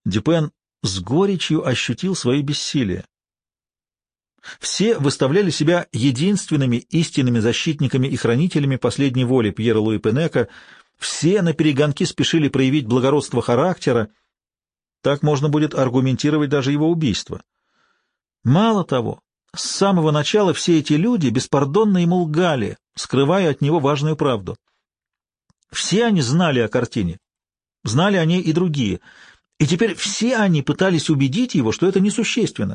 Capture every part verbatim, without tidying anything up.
Дюпен с горечью ощутил свое бессилие. Все выставляли себя единственными истинными защитниками и хранителями последней воли Пьера Луи Пенека, все наперегонки спешили проявить благородство характера, так можно будет аргументировать даже его убийство. Мало того, с самого начала все эти люди беспардонно ему лгали, скрывая от него важную правду. Все они знали о картине, знали о ней и другие, и теперь все они пытались убедить его, что это несущественно.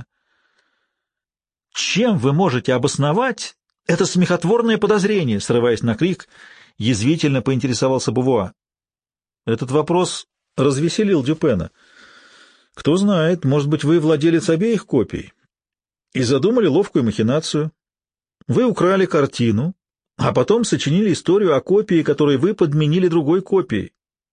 «Чем вы можете обосновать это смехотворное подозрение?» — срываясь на крик, язвительно поинтересовался Бувуа. Этот вопрос развеселил Дюпена. «Кто знает, может быть, вы владелец обеих копий и задумали ловкую махинацию. Вы украли картину, а потом сочинили историю о копии, которую вы подменили другой копией».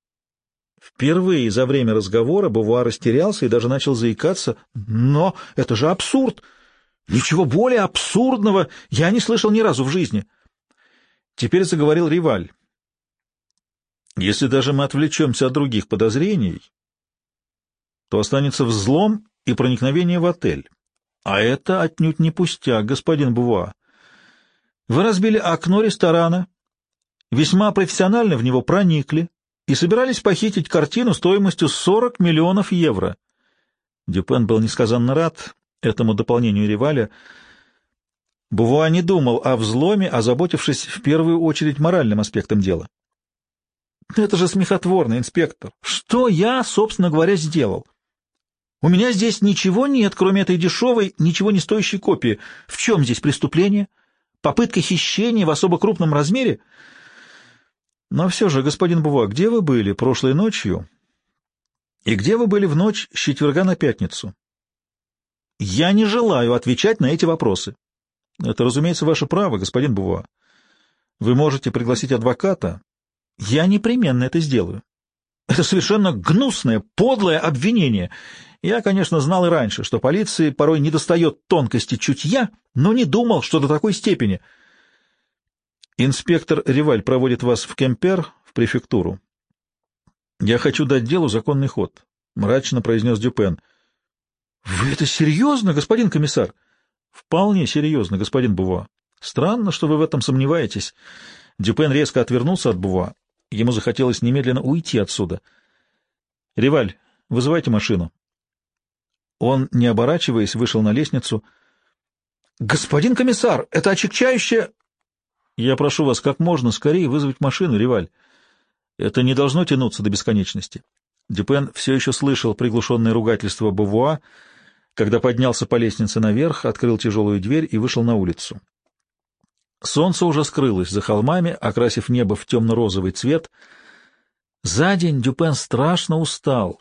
Впервые за время разговора Бувуа растерялся и даже начал заикаться. «Но это же абсурд! Ничего более абсурдного я не слышал ни разу в жизни». Теперь заговорил Риваль. «Если даже мы отвлечемся от других подозрений, то останется взлом и проникновение в отель. А это отнюдь не пустяк, господин Бувуа. Вы разбили окно ресторана, весьма профессионально в него проникли и собирались похитить картину стоимостью сорок миллионов евро». Дюпен был несказанно рад этому дополнению Риваля. Бувуа не думал о взломе, озаботившись в первую очередь моральным аспектом дела. «Это же смехотворно, инспектор! Что я, собственно говоря, сделал? У меня здесь ничего нет, кроме этой дешевой, ничего не стоящей копии. В чем здесь преступление? Попытка хищения в особо крупном размере? Но все же, господин Бувуа, где вы были прошлой ночью и где вы были в ночь с четверга на пятницу? Я не желаю отвечать на эти вопросы». «Это, разумеется, ваше право, господин Бувуа. Вы можете пригласить адвоката. Я непременно это сделаю. Это совершенно гнусное, подлое обвинение. Я, конечно, знал и раньше, что полиции порой недостает тонкости чутья, но не думал, что до такой степени». «Инспектор Риваль проводит вас в Кемпер, в префектуру. Я хочу дать делу законный ход», — мрачно произнес Дюпен. «Вы это серьезно, господин комиссар?» «Вполне серьезно, господин Бувуа. Странно, что вы в этом сомневаетесь». Дюпен резко отвернулся от Бувуа. Ему захотелось немедленно уйти отсюда. «Риваль, вызывайте машину». Он, не оборачиваясь, вышел на лестницу. «Господин комиссар, это отягчающее...» «Я прошу вас как можно скорее вызвать машину, Риваль. Это не должно тянуться до бесконечности». Дюпен все еще слышал приглушенное ругательство Бувуа, когда поднялся по лестнице наверх, открыл тяжелую дверь и вышел на улицу. Солнце уже скрылось за холмами, окрасив небо в темно-розовый цвет. За день Дюпен страшно устал.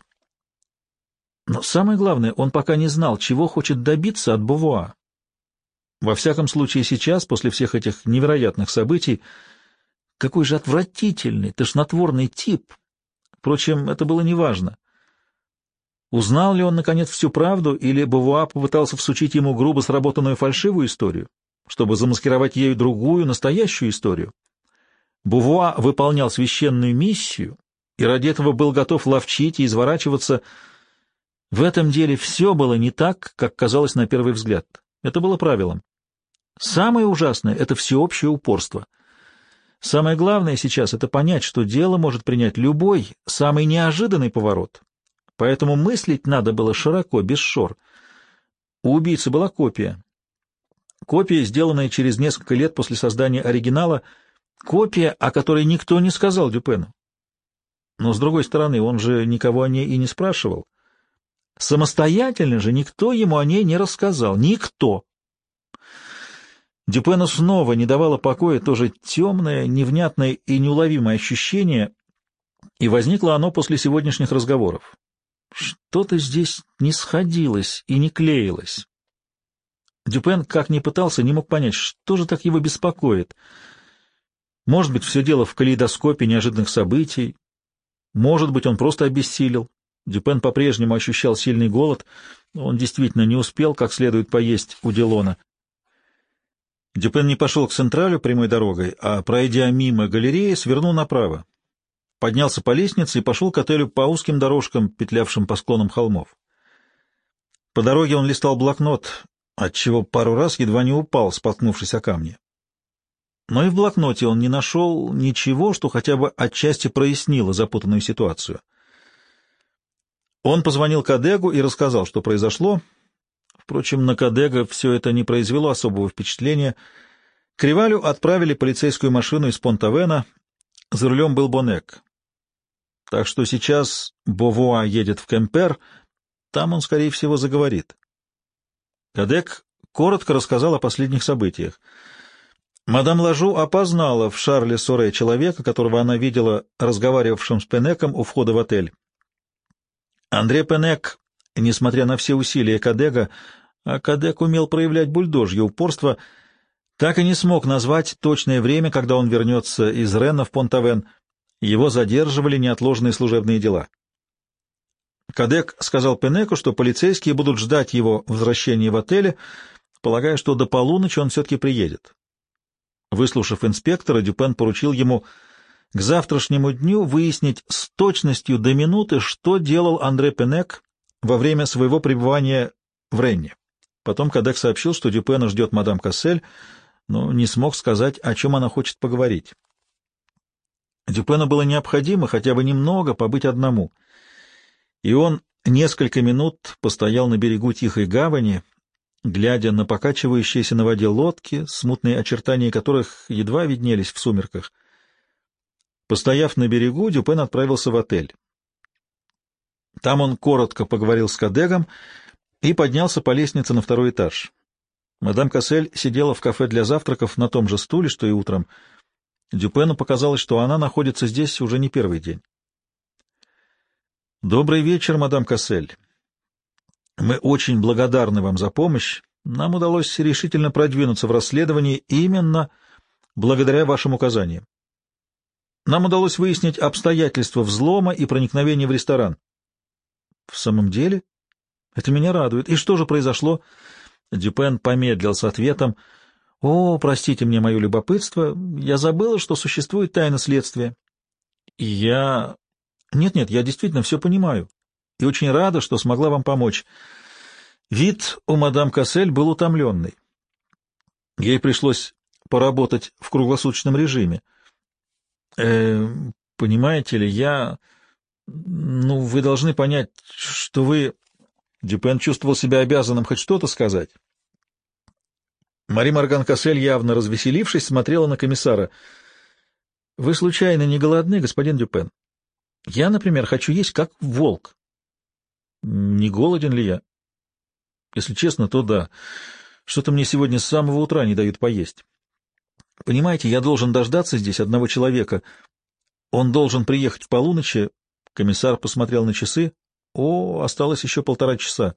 Но самое главное, он пока не знал, чего хочет добиться от Бувуа. Во всяком случае сейчас, после всех этих невероятных событий, какой же отвратительный, тошнотворный тип. Впрочем, это было неважно. Узнал ли он, наконец, всю правду, или Бувуа попытался всучить ему грубо сработанную фальшивую историю, чтобы замаскировать ею другую, настоящую историю? Бувуа выполнял священную миссию, и ради этого был готов ловчить и изворачиваться. В этом деле все было не так, как казалось на первый взгляд. Это было правилом. Самое ужасное — это всеобщее упорство. Самое главное сейчас — это понять, что дело может принять любой, самый неожиданный поворот. Поэтому мыслить надо было широко, без шор. У убийцы была копия. Копия, сделанная через несколько лет после создания оригинала, копия, о которой никто не сказал Дюпену. Но, с другой стороны, он же никого о ней и не спрашивал. Самостоятельно же никто ему о ней не рассказал. Никто. Дюпену снова не давало покоя тоже темное, невнятное и неуловимое ощущение, и возникло оно после сегодняшних разговоров. Что-то здесь не сходилось и не клеилось. Дюпен, как ни пытался, не мог понять, что же так его беспокоит. Может быть, все дело в калейдоскопе неожиданных событий, может быть, он просто обессилел. Дюпен по-прежнему ощущал сильный голод, он действительно не успел как следует поесть у Делона. Дюпен не пошел к Централю прямой дорогой, а, пройдя мимо галереи, свернул направо. поднялся по лестнице и пошел к отелю по узким дорожкам, петлявшим по склонам холмов. По дороге он листал блокнот, отчего пару раз едва не упал, споткнувшись о камни. Но и в блокноте он не нашел ничего, что хотя бы отчасти прояснило запутанную ситуацию. Он позвонил Кадегу и рассказал, что произошло. Впрочем, на Кадега все это не произвело особого впечатления. К Ривалю отправили полицейскую машину из Понт-Авена. За рулем был Бонек. Так что сейчас Бовуа едет в Кемпер, там он, скорее всего, заговорит. Кадег коротко рассказал о последних событиях. Мадам Лажу опознала в Шарле Соре человека, которого она видела разговаривавшим с Пенеком у входа в отель. Андре Пенек, несмотря на все усилия Кадега, а Кадег умел проявлять бульдожье упорство, так и не смог назвать точное время, когда он вернется из Ренна в Понт-Авен. Его задерживали неотложные служебные дела. Кадег сказал Пенеку, что полицейские будут ждать его возвращения в отеле, полагая, что до полуночи он все-таки приедет. Выслушав инспектора, Дюпен поручил ему к завтрашнему дню выяснить с точностью до минуты, что делал Андре Пенек во время своего пребывания в Ренне. Потом Кадег сообщил, что Дюпена ждет мадам Кассель, но не смог сказать, о чем она хочет поговорить. Дюпену было необходимо хотя бы немного побыть одному, и он несколько минут постоял на берегу тихой гавани, глядя на покачивающиеся на воде лодки, смутные очертания которых едва виднелись в сумерках. Постояв на берегу, Дюпен отправился в отель. Там он коротко поговорил с Кадегом и поднялся по лестнице на второй этаж. Мадам Кассель сидела в кафе для завтраков на том же стуле, что и утром. Дюпену показалось, что она находится здесь уже не первый день. «Добрый вечер, мадам Кассель. Мы очень благодарны вам за помощь. Нам удалось решительно продвинуться в расследовании именно благодаря вашим указаниям. Нам удалось выяснить обстоятельства взлома и проникновения в ресторан». «В самом деле? Это меня радует. И что же произошло?» Дюпен помедлил с ответом. «О, простите мне мое любопытство. Я забыла, что существует тайна следствия. И я... Нет-нет, я действительно все понимаю. И очень рада, что смогла вам помочь. Вид у мадам Кассель был утомленный. Ей пришлось поработать в круглосуточном режиме. Э, понимаете ли, я... Ну, вы должны понять, что вы...» Дюпен чувствовал себя обязанным хоть что-то сказать. Мари Морган Кассель, явно развеселившись, смотрела на комиссара. — Вы случайно не голодны, господин Дюпен? Я, например, хочу есть как волк. — Не голоден ли я? — Если честно, то да. Что-то мне сегодня с самого утра не дают поесть. Понимаете, я должен дождаться здесь одного человека. Он должен приехать в полуночи. Комиссар посмотрел на часы. О, осталось еще полтора часа.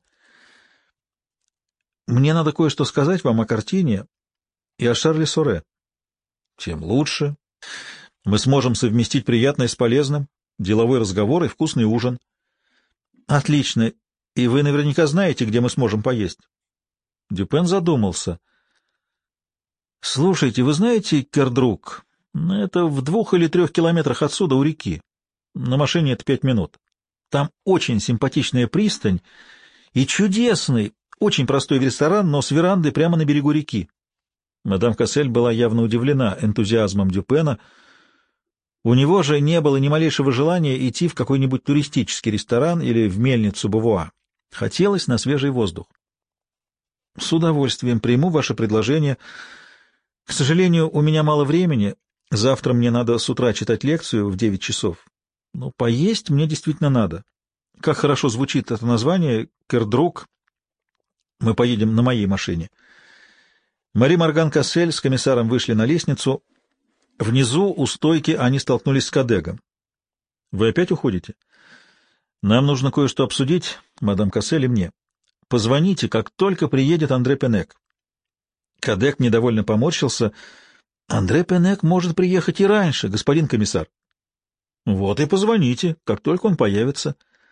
Мне надо кое-что сказать вам о картине и о Шарле Соре. Тем лучше. Мы сможем совместить приятное с полезным, деловой разговор и вкусный ужин. Отлично. И вы наверняка знаете, где мы сможем поесть. Дюпен задумался. Слушайте, вы знаете Кердрук? Это в двух или трех километрах отсюда, у реки. На машине это пять минут. Там очень симпатичная пристань и чудесный, очень простой ресторан, но с верандой прямо на берегу реки. Мадам Кассель была явно удивлена энтузиазмом Дюпена. У него же не было ни малейшего желания идти в какой-нибудь туристический ресторан или в мельницу Бовуа. Хотелось на свежий воздух. — С удовольствием приму ваше предложение. К сожалению, у меня мало времени. Завтра мне надо с утра читать лекцию в девять часов. Но поесть мне действительно надо. Как хорошо звучит это название — Кердрук. Мы поедем на моей машине. Мари Морган Кассель с комиссаром вышли на лестницу. Внизу, у стойки, они столкнулись с Кадегом. — Вы опять уходите? — Нам нужно кое-что обсудить, мадам Кассель и мне. Позвоните, как только приедет Андре Пенек. Кадег недовольно поморщился. — Андре Пенек может приехать и раньше, господин комиссар. — Вот и позвоните, как только он появится.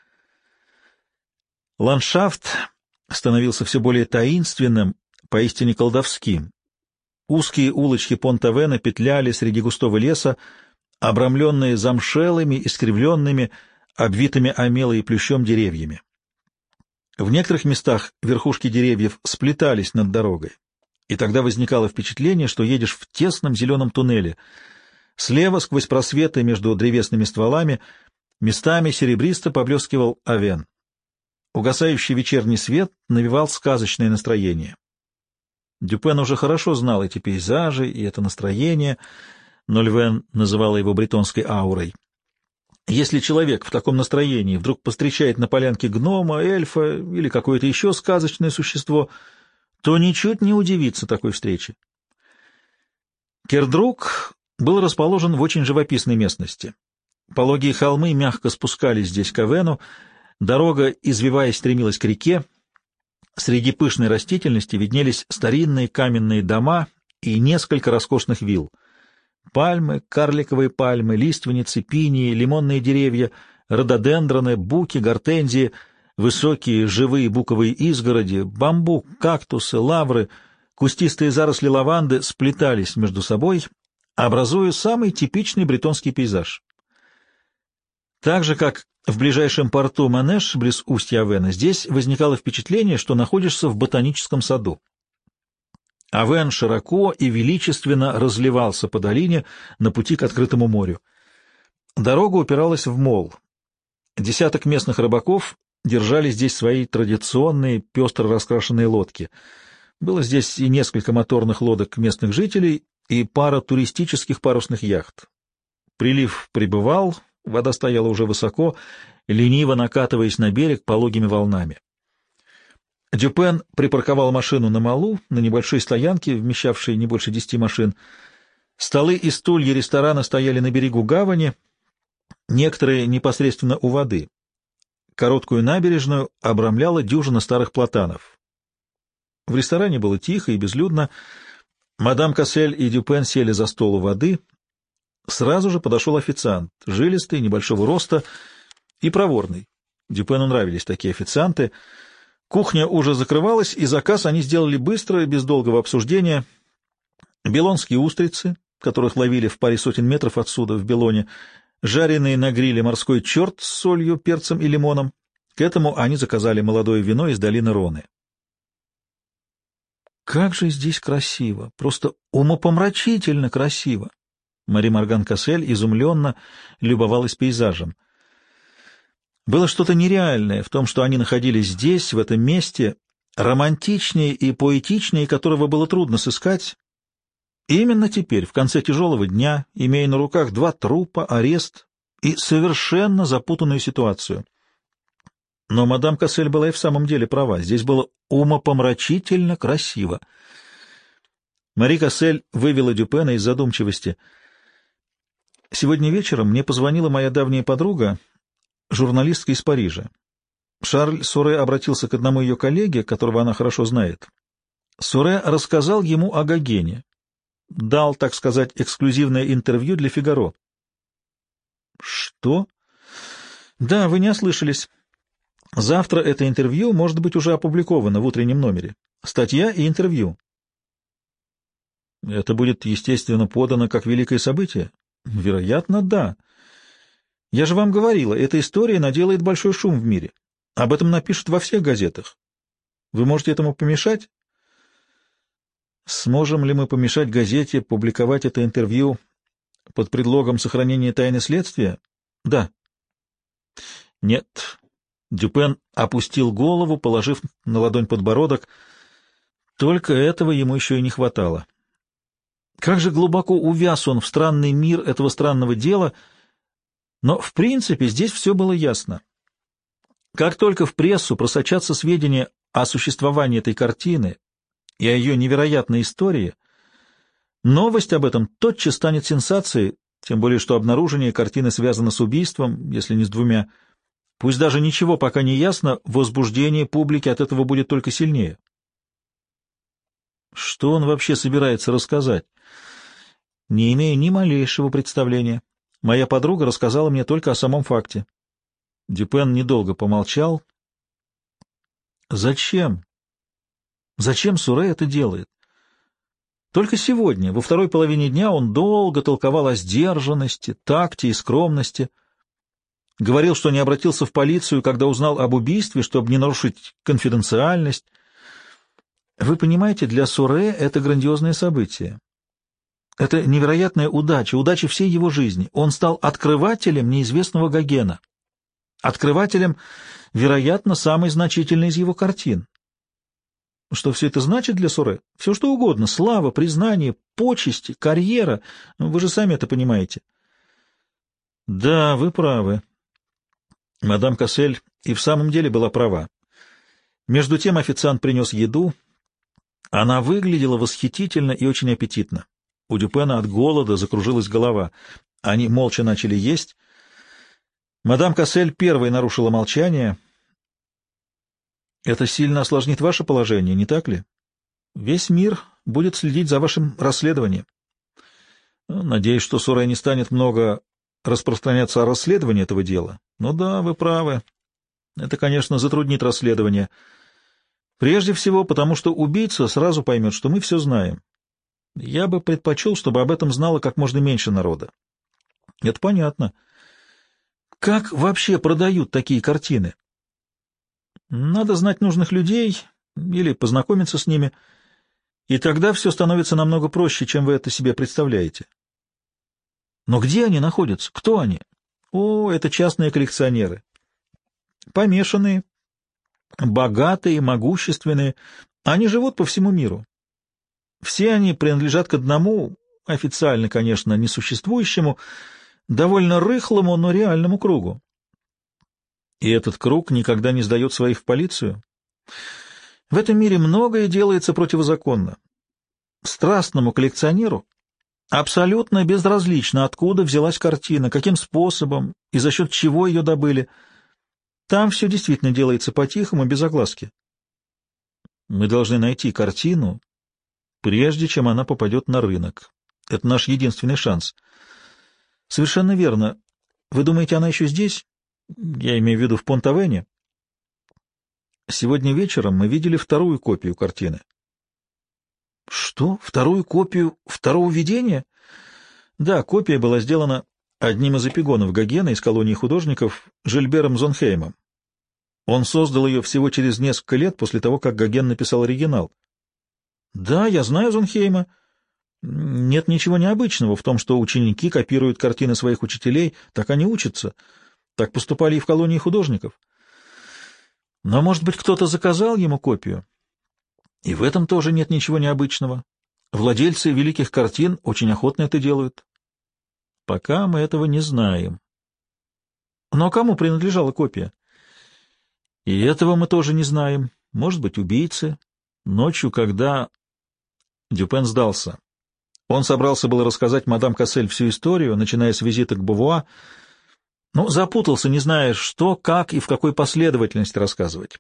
Ландшафт становился все более таинственным, поистине колдовским. Узкие улочки Понт-Авена петляли среди густого леса, обрамленные замшелыми, искривленными, обвитыми омелой и плющом деревьями. В некоторых местах верхушки деревьев сплетались над дорогой, и тогда возникало впечатление, что едешь в тесном зеленом туннеле. Слева, сквозь просветы между древесными стволами, местами серебристо поблескивал Авен. Угасающий вечерний свет навевал сказочное настроение. Дюпен уже хорошо знал эти пейзажи и это настроение, но Львен называла его бретонской аурой. Если человек в таком настроении вдруг повстречает на полянке гнома, эльфа или какое-то еще сказочное существо, то ничуть не удивится такой встрече. Кердрук был расположен в очень живописной местности. Пологие холмы мягко спускались здесь к Авену, дорога, извиваясь, стремилась к реке. Среди пышной растительности виднелись старинные каменные дома и несколько роскошных вилл. Пальмы, карликовые пальмы, лиственницы, пинии, лимонные деревья, рододендроны, буки, гортензии, высокие живые буковые изгороди, бамбук, кактусы, лавры, кустистые заросли лаванды сплетались между собой, образуя самый типичный бретонский пейзаж. Так же, как в ближайшем порту Манеш, близ устья Авена, здесь возникало впечатление, что находишься в ботаническом саду. Авен широко и величественно разливался по долине на пути к открытому морю. Дорога упиралась в мол. Десяток местных рыбаков держали здесь свои традиционные пестро раскрашенные лодки. Было здесь и несколько моторных лодок местных жителей, и пара туристических парусных яхт. Прилив прибывал, вода стояла уже высоко, лениво накатываясь на берег пологими волнами. Дюпен припарковал машину на малу, на небольшой стоянке, вмещавшей не больше десяти машин. Столы и стулья ресторана стояли на берегу гавани, некоторые непосредственно у воды. Короткую набережную обрамляла дюжина старых платанов. В ресторане было тихо и безлюдно. Мадам Кассель и Дюпен сели за стол у воды. Сразу же подошел официант, жилистый, небольшого роста и проворный. Дюпену нравились такие официанты. Кухня уже закрывалась, и заказ они сделали быстро, без долгого обсуждения. Белонские устрицы, которых ловили в паре сотен метров отсюда, в Белоне, жареный на гриле морской черт с солью, перцем и лимоном. К этому они заказали молодое вино из долины Роны. «Как же здесь красиво! Просто умопомрачительно красиво!» Мари Морган Кассель изумленно любовалась пейзажем. Было что-то нереальное в том, что они находились здесь, в этом месте, романтичнее и поэтичнее которого было трудно сыскать. И именно теперь, в конце тяжелого дня, имея на руках два трупа, арест и совершенно запутанную ситуацию. Но мадам Кассель была и в самом деле права. Здесь было умопомрачительно красиво. Мари Кассель вывела Дюпена из задумчивости. «Сегодня вечером мне позвонила моя давняя подруга, журналистка из Парижа. Шарль Суре обратился к одному ее коллеге, которого она хорошо знает. Суре рассказал ему о Гогене. Дал, так сказать, эксклюзивное интервью для «Фигаро». «Что?» «Да, вы не ослышались. Завтра это интервью может быть уже опубликовано в утреннем номере. Статья и интервью». «Это будет, естественно, подано как великое событие?» «Вероятно, да. Я же вам говорила, эта история наделает большой шум в мире. Об этом напишут во всех газетах. Вы можете этому помешать?» «Сможем ли мы помешать газете публиковать это интервью под предлогом сохранения тайны следствия?» «Да». «Нет». Дюпен опустил голову, положив на ладонь подбородок. Только этого ему еще и не хватало. Как же глубоко увяз он в странный мир этого странного дела, но, в принципе, здесь все было ясно. Как только в прессу просочатся сведения о существовании этой картины и о ее невероятной истории, новость об этом тотчас станет сенсацией, тем более что обнаружение картины связано с убийством, если не с двумя. Пусть даже ничего пока не ясно, возбуждение публики от этого будет только сильнее. Что он вообще собирается рассказать? Не имею ни малейшего представления. Моя подруга рассказала мне только о самом факте. Дюпен недолго помолчал. Зачем? Зачем Суре это делает? Только сегодня, во второй половине дня, он долго толковал о сдержанности, такте и скромности. Говорил, что не обратился в полицию, когда узнал об убийстве, чтобы не нарушить конфиденциальность. Вы понимаете, для Суре это грандиозное событие. Это невероятная удача, удача всей его жизни. Он стал открывателем неизвестного Гогена. Открывателем, вероятно, самой значительной из его картин. Что все это значит для Суре? Все что угодно. Слава, признание, почести, карьера. Вы же сами это понимаете. Да, вы правы. Мадам Кассель и в самом деле была права. Между тем официант принес еду. Она выглядела восхитительно и очень аппетитно. У Дюпена от голода закружилась голова. Они молча начали есть. Мадам Кассель первой нарушила молчание. «Это сильно осложнит ваше положение, не так ли? Весь мир будет следить за вашим расследованием. Надеюсь, что Суре не станет много распространяться о расследовании этого дела. Ну да, вы правы. Это, конечно, затруднит расследование. Прежде всего, потому что убийца сразу поймет, что мы все знаем. Я бы предпочел, чтобы об этом знало как можно меньше народа. Это понятно. Как вообще продают такие картины? Надо знать нужных людей или познакомиться с ними, и тогда все становится намного проще, чем вы это себе представляете. Но где они находятся? Кто они? О, это частные коллекционеры. Помешанные, богатые, могущественные. Они живут по всему миру. Все они принадлежат к одному, официально, конечно, несуществующему, довольно рыхлому, но реальному кругу. И этот круг никогда не сдает своих в полицию. В этом мире многое делается противозаконно. Страстному коллекционеру абсолютно безразлично, откуда взялась картина, каким способом и за счет чего ее добыли. Там все действительно делается по-тихому, без огласки. Мы должны найти картину, прежде чем она попадет на рынок. Это наш единственный шанс. Совершенно верно. Вы думаете, она еще здесь? Я имею в виду в Понт-Авене. Сегодня вечером мы видели вторую копию картины. Что? Вторую копию второго видения? Да, копия была сделана одним из эпигонов Гогена из колонии художников Жильбером Зонхеймом. Он создал ее всего через несколько лет после того, как Гоген написал оригинал. Да, я знаю Зонхейма. Нет ничего необычного в том, что ученики копируют картины своих учителей, так они учатся. Так поступали и в колонии художников. Но, может быть, кто-то заказал ему копию? И в этом тоже нет ничего необычного. Владельцы великих картин очень охотно это делают. Пока мы этого не знаем. Но кому принадлежала копия? И этого мы тоже не знаем. Может быть, убийцы. Ночью, когда... Дюпен сдался. Он собрался было рассказать мадам Кассель всю историю, начиная с визита к Бувуа, но запутался, не зная, что, как и в какой последовательности рассказывать.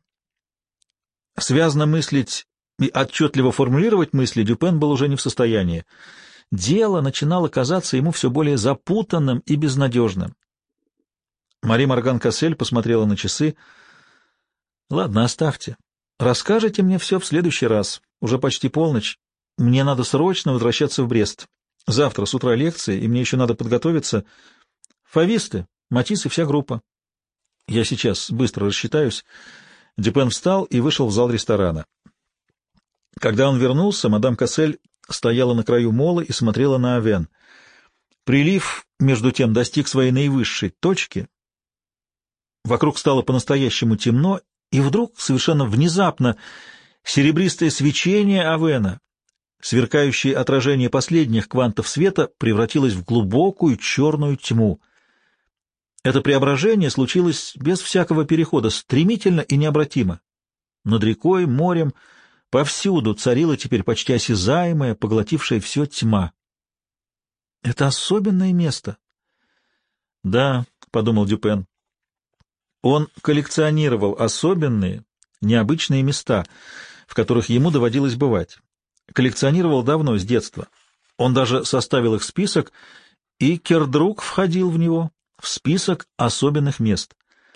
Связно мыслить и отчетливо формулировать мысли Дюпен был уже не в состоянии. Дело начинало казаться ему все более запутанным и безнадежным. Мари Морган Кассель посмотрела на часы. «Ладно, оставьте. Расскажите мне все в следующий раз. Уже почти полночь. Мне надо срочно возвращаться в Брест. Завтра с утра лекции, и мне еще надо подготовиться. Фависты, Матисс и вся группа. Я сейчас быстро рассчитаюсь». Дюпен встал и вышел в зал ресторана. Когда он вернулся, мадам Кассель стояла на краю мола и смотрела на Авен. Прилив, между тем, достиг своей наивысшей точки. Вокруг стало по-настоящему темно, и вдруг, совершенно внезапно, серебристое свечение Авена, сверкающее отражение последних квантов света, превратилось в глубокую черную тьму. Это преображение случилось без всякого перехода, стремительно и необратимо. Над рекой, морем, повсюду царила теперь почти осязаемая, поглотившая все тьма. Это особенное место. Да, — подумал Дюпен. Он коллекционировал особенные, необычные места, в которых ему доводилось бывать. Коллекционировал давно, с детства. Он даже составил их список, и Кердрук входил в него, в список особенных мест.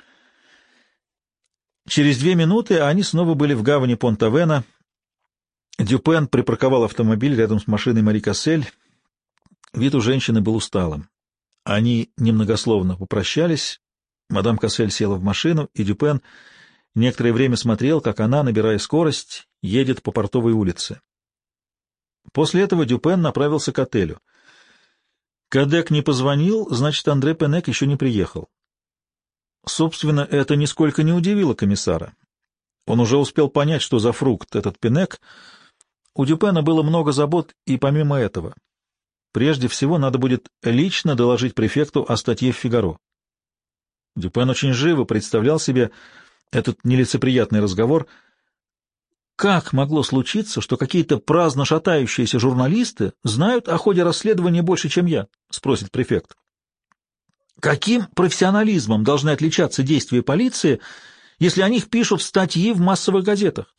Через две минуты они снова были в гавани Понт-Авена. Дюпен припарковал автомобиль рядом с машиной Мари Кассель. Вид у женщины был усталым. Они немногословно попрощались. Мадам Кассель села в машину, и Дюпен некоторое время смотрел, как она, набирая скорость, едет по Портовой улице. После этого Дюпен направился к отелю. Кадек не позвонил, значит, Андре Пенек еще не приехал. Собственно, это нисколько не удивило комиссара. Он уже успел понять, что за фрукт этот Пенек. У Дюпена было много забот, и помимо этого, прежде всего надо будет лично доложить префекту о статье в «Фигаро». Дюпен очень живо представлял себе этот нелицеприятный разговор. Как могло случиться, что какие-то праздно шатающиеся журналисты знают о ходе расследования больше, чем я? — спросит префект. Каким профессионализмом должны отличаться действия полиции, если о них пишут статьи в массовых газетах?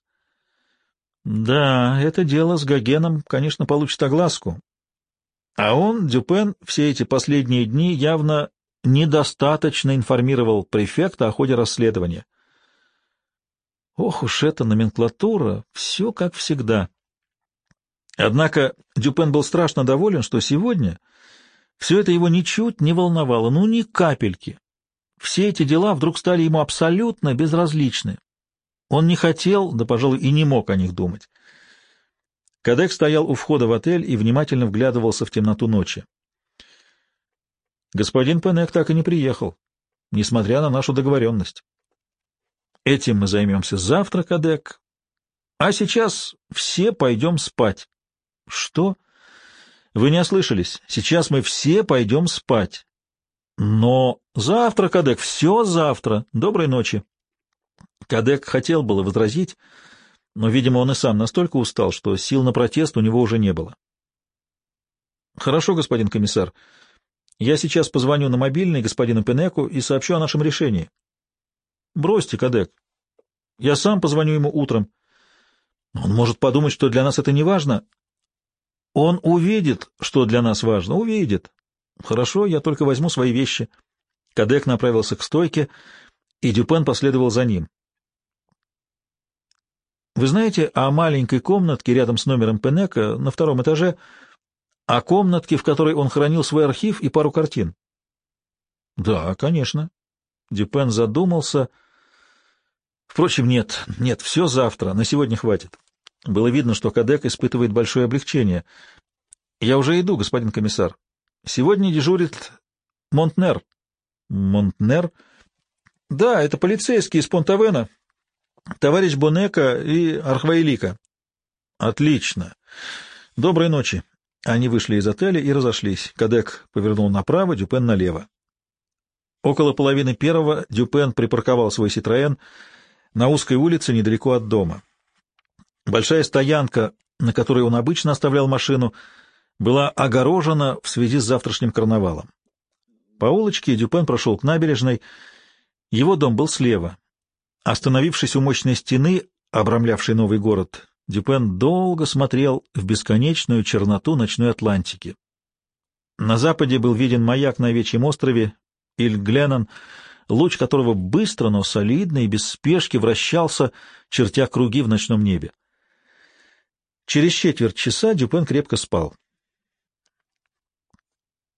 Да, это дело с Гогеном, конечно, получит огласку. А он, Дюпен, все эти последние дни явно недостаточно информировал префекта о ходе расследования. Ох уж эта номенклатура, все как всегда. Однако Дюпен был страшно доволен, что сегодня все это его ничуть не волновало, ну ни капельки. Все эти дела вдруг стали ему абсолютно безразличны. Он не хотел, да, пожалуй, и не мог о них думать. Кадек стоял у входа в отель и внимательно вглядывался в темноту ночи. Господин Пенек так и не приехал, несмотря на нашу договоренность. Этим мы займемся завтра, Кадек. А сейчас все пойдем спать. Что? Вы не ослышались. Сейчас мы все пойдем спать. Но завтра, Кадек, все завтра. Доброй ночи. Кадек хотел было возразить, но, видимо, он и сам настолько устал, что сил на протест у него уже не было. Хорошо, господин комиссар. Я сейчас позвоню на мобильный господину Пенеку и сообщу о нашем решении. Бросьте, Кадек. Я сам позвоню ему утром. Он может подумать, что для нас это не важно. Он увидит, что для нас важно, увидит. Хорошо, я только возьму свои вещи. Кадек направился к стойке, и Дюпен последовал за ним. Вы знаете о маленькой комнатке рядом с номером Пенека на втором этаже, о комнатке, в которой он хранил свой архив и пару картин? Да, конечно. Дюпен задумался. Впрочем, нет, нет, все завтра, на сегодня хватит. Было видно, что Кадек испытывает большое облегчение. Я уже иду, господин комиссар. Сегодня дежурит Монтнер. Монтнер? Да, это полицейский из Понт-Авена. Товарищ Бонека и Архваэлика. Отлично. Доброй ночи. Они вышли из отеля и разошлись. Кадек повернул направо, Дюпен налево. Около половины первого Дюпен припарковал свой Ситроэн на узкой улице недалеко от дома. Большая стоянка, на которой он обычно оставлял машину, была огорожена в связи с завтрашним карнавалом. По улочке Дюпен прошел к набережной. Его дом был слева. Остановившись у мощной стены, обрамлявшей новый город, Дюпен долго смотрел в бесконечную черноту ночной Атлантики. На западе был виден маяк на Овечьем острове, Иль-Гленнон, луч которого быстро, но солидно и без спешки вращался, чертя круги в ночном небе. Через четверть часа Дюпен крепко спал.